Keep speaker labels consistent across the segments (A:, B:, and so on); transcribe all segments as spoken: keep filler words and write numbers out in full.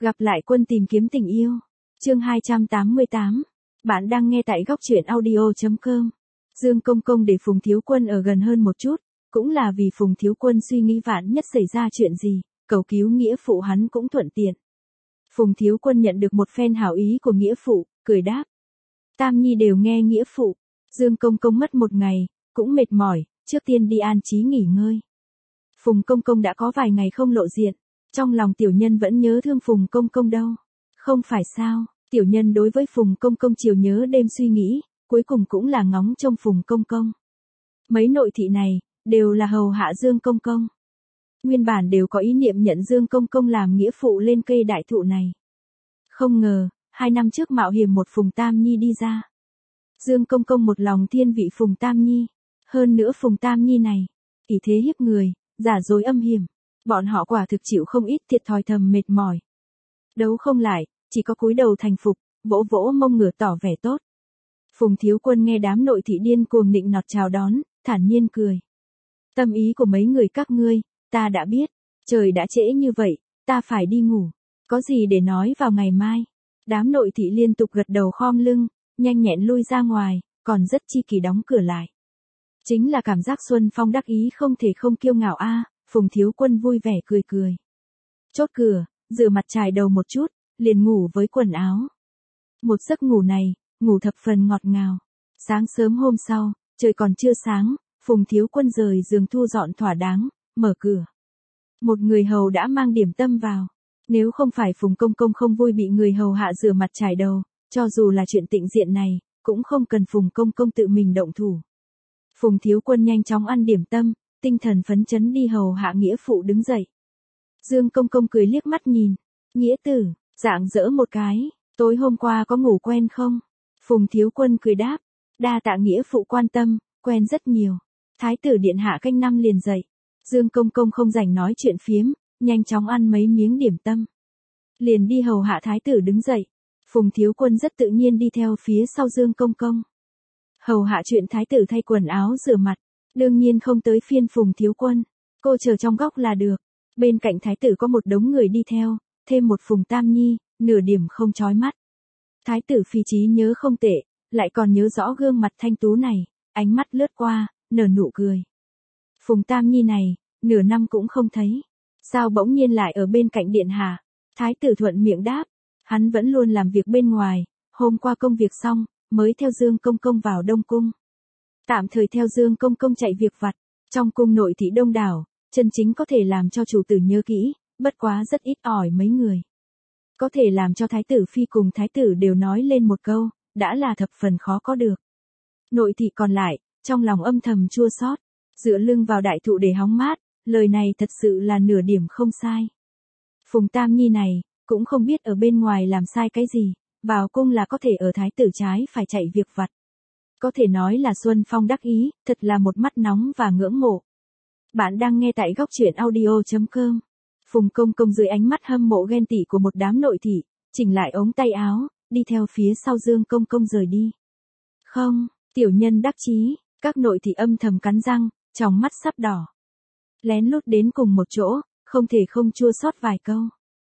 A: Gặp lại quân tìm kiếm tình yêu. Chương hai trăm tám mươi tám. Bạn đang nghe tại góc truyện audio chấm com. Dương Công Công để Phùng Thiếu Quân ở gần hơn một chút, cũng là vì Phùng Thiếu Quân suy nghĩ vạn nhất xảy ra chuyện gì, cầu cứu nghĩa phụ hắn cũng thuận tiện. Phùng Thiếu Quân nhận được một phen hảo ý của nghĩa phụ, cười đáp. Tam Nhi đều nghe nghĩa phụ. Dương Công Công mất một ngày, cũng mệt mỏi, trước tiên đi an trí nghỉ ngơi. Phùng Công Công đã có vài ngày không lộ diện, trong lòng tiểu nhân vẫn nhớ thương Phùng Công Công đâu. Không phải sao, tiểu nhân đối với Phùng Công Công chiều nhớ đêm suy nghĩ, cuối cùng cũng là ngóng trông Phùng Công Công. Mấy nội thị này, đều là hầu hạ Dương Công Công. Nguyên bản đều có ý niệm nhận Dương Công Công làm nghĩa phụ lên cây đại thụ này. Không ngờ, hai năm trước mạo hiểm một Phùng Tam Nhi đi ra. Dương Công Công một lòng thiên vị Phùng Tam Nhi. Hơn nữa Phùng Tam Nhi này, ỷ thế hiếp người, giả dối âm hiểm. Bọn họ quả thực chịu không ít thiệt thòi thầm mệt mỏi. Đấu không lại, chỉ có cúi đầu thành phục, vỗ vỗ mông ngửa tỏ vẻ tốt. Phùng Thiếu Quân nghe đám nội thị điên cuồng nịnh nọt chào đón, thản nhiên cười. Tâm ý của mấy người các ngươi, ta đã biết. Trời đã trễ như vậy, ta phải đi ngủ. Có gì để nói vào ngày mai. Đám nội thị liên tục gật đầu khom lưng, nhanh nhẹn lui ra ngoài, còn rất chi kỳ đóng cửa lại. Chính là cảm giác Xuân Phong đắc ý không thể không kiêu ngạo a. Phùng Thiếu Quân vui vẻ cười cười. Chốt cửa, rửa mặt chải đầu một chút, liền ngủ với quần áo. Một giấc ngủ này, ngủ thập phần ngọt ngào. Sáng sớm hôm sau, trời còn chưa sáng, Phùng Thiếu Quân rời giường thu dọn thỏa đáng, mở cửa. Một người hầu đã mang điểm tâm vào. Nếu không phải Phùng Công Công không vui bị người hầu hạ rửa mặt chải đầu, cho dù là chuyện tịnh diện này, cũng không cần Phùng Công Công tự mình động thủ. Phùng Thiếu Quân nhanh chóng ăn điểm tâm, tinh thần phấn chấn đi hầu hạ nghĩa phụ đứng dậy. Dương Công Công cười liếc mắt nhìn. Nghĩa tử, rạng rỡ một cái, tối hôm qua có ngủ quen không? Phùng Thiếu Quân cười đáp. Đa tạ nghĩa phụ quan tâm, quen rất nhiều. Thái tử điện hạ canh năm liền dậy. Dương Công Công không rảnh nói chuyện phiếm, nhanh chóng ăn mấy miếng điểm tâm. Liền đi hầu hạ thái tử đứng dậy. Phùng Thiếu Quân rất tự nhiên đi theo phía sau Dương Công Công. Hầu hạ chuyện thái tử thay quần áo rửa mặt. Đương nhiên không tới phiên Phùng Thiếu Quân. Cô chờ trong góc là được. Bên cạnh thái tử có một đống người đi theo, thêm một Phùng Tam Nhi, nửa điểm không chói mắt. Thái tử phi trí nhớ không tệ, lại còn nhớ rõ gương mặt thanh tú này, ánh mắt lướt qua, nở nụ cười. Phùng Tam Nhi này, nửa năm cũng không thấy. Sao bỗng nhiên lại ở bên cạnh điện hạ? Thái tử thuận miệng đáp. Hắn vẫn luôn làm việc bên ngoài, hôm qua công việc xong, mới theo Dương Công Công vào Đông Cung. Tạm thời theo Dương Công Công chạy việc vặt, trong cung nội thị đông đảo, chân chính có thể làm cho chủ tử nhớ kỹ, bất quá rất ít ỏi mấy người. Có thể làm cho thái tử phi cùng thái tử đều nói lên một câu, đã là thập phần khó có được. Nội thị còn lại, trong lòng âm thầm chua xót, dựa lưng vào đại thụ để hóng mát, lời này thật sự là nửa điểm không sai. Phùng Tam Nhi này, cũng không biết ở bên ngoài làm sai cái gì, vào cung là có thể ở thái tử trái phải chạy việc vặt. Có thể nói là Xuân Phong đắc ý, thật là một mắt nóng và ngưỡng mộ. Bạn đang nghe tại góc truyện audio chấm com. Phùng Công Công dưới ánh mắt hâm mộ ghen tị của một đám nội thị, chỉnh lại ống tay áo, đi theo phía sau Dương Công Công rời đi. Không, tiểu nhân đắc chí, các nội thị âm thầm cắn răng, trong mắt sắp đỏ. Lén lút đến cùng một chỗ, không thể không chua xót vài câu.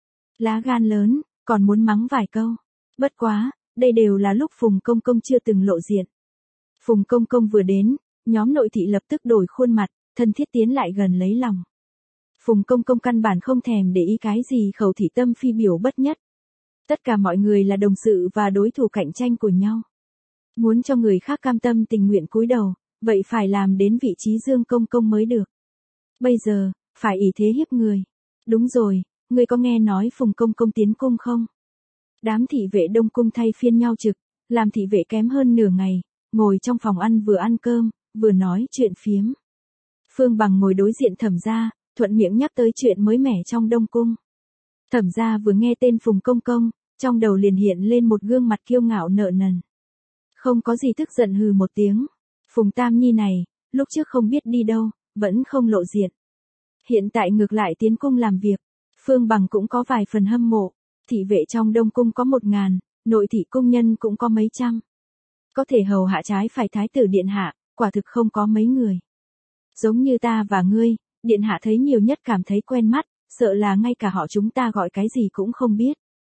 A: Lá gan lớn, còn muốn mắng vài câu. Bất quá, đây đều là lúc Phùng Công Công chưa từng lộ diện. Phùng Công Công vừa đến, nhóm nội thị lập tức đổi khuôn mặt, thân thiết tiến lại gần lấy lòng. Phùng Công Công căn bản không thèm để ý cái gì khẩu thị tâm phi biểu bất nhất. Tất cả mọi người là đồng sự và đối thủ cạnh tranh của nhau. Muốn cho người khác cam tâm tình nguyện cúi đầu, vậy phải làm đến vị trí Dương Công Công mới được. Bây giờ, phải ỷ thế hiếp người. Đúng rồi, ngươi có nghe nói Phùng Công Công tiến cung không? Đám thị vệ Đông Cung thay phiên nhau trực, làm thị vệ kém hơn nửa ngày, ngồi trong phòng ăn vừa ăn cơm, vừa nói chuyện phiếm. Phương Bằng ngồi đối diện Thẩm gia, thuận miệng nhắc tới chuyện mới mẻ trong Đông Cung. Thẩm gia vừa nghe tên Phùng Công Công, trong đầu liền hiện lên một gương mặt kiêu ngạo nợ nần. Không có gì tức giận hừ một tiếng. Phùng Tam Nhi này, lúc trước không biết đi đâu, vẫn không lộ diện. Hiện tại ngược lại tiến cung làm việc. Phương Bằng cũng có vài phần hâm mộ. Thị vệ trong Đông Cung có một ngàn, nội thị cung nhân cũng có mấy trăm. Có thể hầu hạ trái phải thái tử điện hạ, quả thực không có mấy người. Giống như ta và ngươi, điện hạ thấy nhiều nhất cảm thấy quen mắt, sợ là ngay cả họ chúng ta gọi cái gì cũng không biết.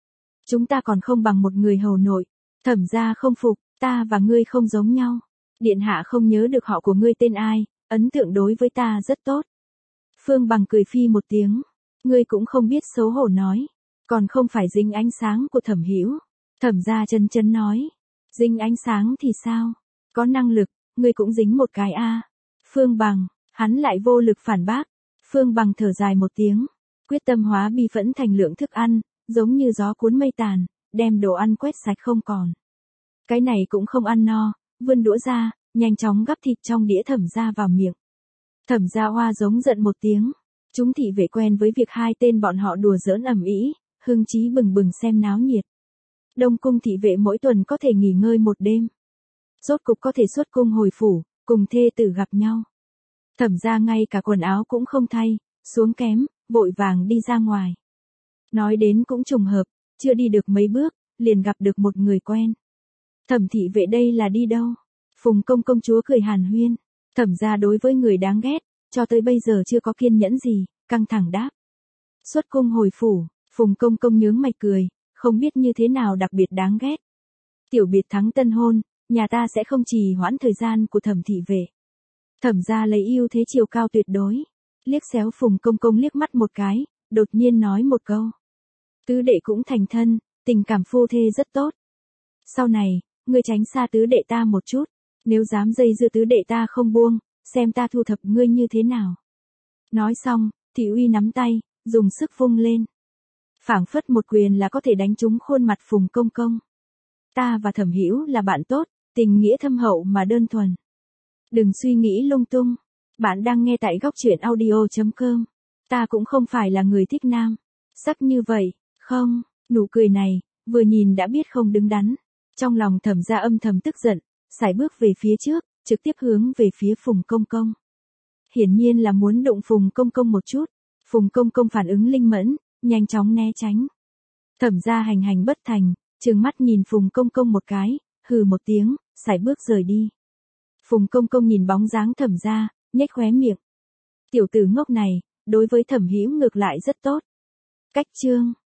A: Chúng ta còn không bằng một người hầu nội. Thẩm gia không phục, ta và ngươi không giống nhau. Điện hạ không nhớ được họ của ngươi tên ai, ấn tượng đối với ta rất tốt. Phương Bằng cười phi một tiếng. Ngươi cũng không biết xấu hổ nói. Còn không phải dính ánh sáng của Thẩm Hữu. Thẩm gia chân chân nói. Dính ánh sáng thì sao? Có năng lực, ngươi cũng dính một cái a. Phương Bằng, hắn lại vô lực phản bác. Phương Bằng thở dài một tiếng. Quyết tâm hóa bi phẫn thành lượng thức ăn, giống như gió cuốn mây tàn, đem đồ ăn quét sạch không còn. Cái này cũng không ăn no, vươn đũa ra, nhanh chóng gắp thịt trong đĩa Thẩm gia vào miệng. Thẩm gia Hoa giống giận một tiếng. Chúng thị vệ quen với việc hai tên bọn họ đùa giỡn ầm ĩ, hưng chí bừng bừng xem náo nhiệt. Đông cung thị vệ mỗi tuần có thể nghỉ ngơi một đêm. Rốt cục có thể xuất cung hồi phủ, cùng thê tử gặp nhau. Thẩm gia ngay cả quần áo cũng không thay, xuống kém, vội vàng đi ra ngoài. Nói đến cũng trùng hợp, chưa đi được mấy bước, liền gặp được một người quen. Thẩm thị vệ đây là đi đâu? Phùng công công chúa cười hàn huyên. Thẩm gia đối với người đáng ghét, cho tới bây giờ chưa có kiên nhẫn gì, căng thẳng đáp. Xuất cung hồi phủ, Phùng công công nhướng mày cười, không biết như thế nào đặc biệt đáng ghét. Tiểu biệt thắng tân hôn, nhà ta sẽ không trì hoãn thời gian của Thẩm thị vệ. Thẩm gia lấy ưu thế chiều cao tuyệt đối, liếc xéo Phùng công công liếc mắt một cái, đột nhiên nói một câu. Tứ đệ cũng thành thân, tình cảm phu thê rất tốt. Sau này, ngươi tránh xa tứ đệ ta một chút, nếu dám dây dưa tứ đệ ta không buông, xem ta thu thập ngươi như thế nào. Nói xong, Thị Uy nắm tay, dùng sức vung lên. Phảng phất một quyền là có thể đánh trúng khuôn mặt Phùng công công. Ta và Thẩm Hữu là bạn tốt, tình nghĩa thâm hậu mà đơn thuần. Đừng suy nghĩ lung tung. Bạn đang nghe tại góc truyện audio chấm com. Ta cũng không phải là người thích nam. Sắc như vậy, không, nụ cười này, vừa nhìn đã biết không đứng đắn. Trong lòng Thẩm gia âm thầm tức giận, sải bước về phía trước, trực tiếp hướng về phía Phùng công công. Hiển nhiên là muốn đụng Phùng công công một chút. Phùng công công phản ứng linh mẫn, nhanh chóng né tránh. Thẩm gia hành hành bất thành, trừng mắt nhìn Phùng công công một cái, hừ một tiếng, sải bước rời đi. Phùng công công nhìn bóng dáng Thẩm gia, nhếch khóe miệng. Tiểu tử ngốc này, đối với Thẩm Hữu ngược lại rất tốt. Cách chương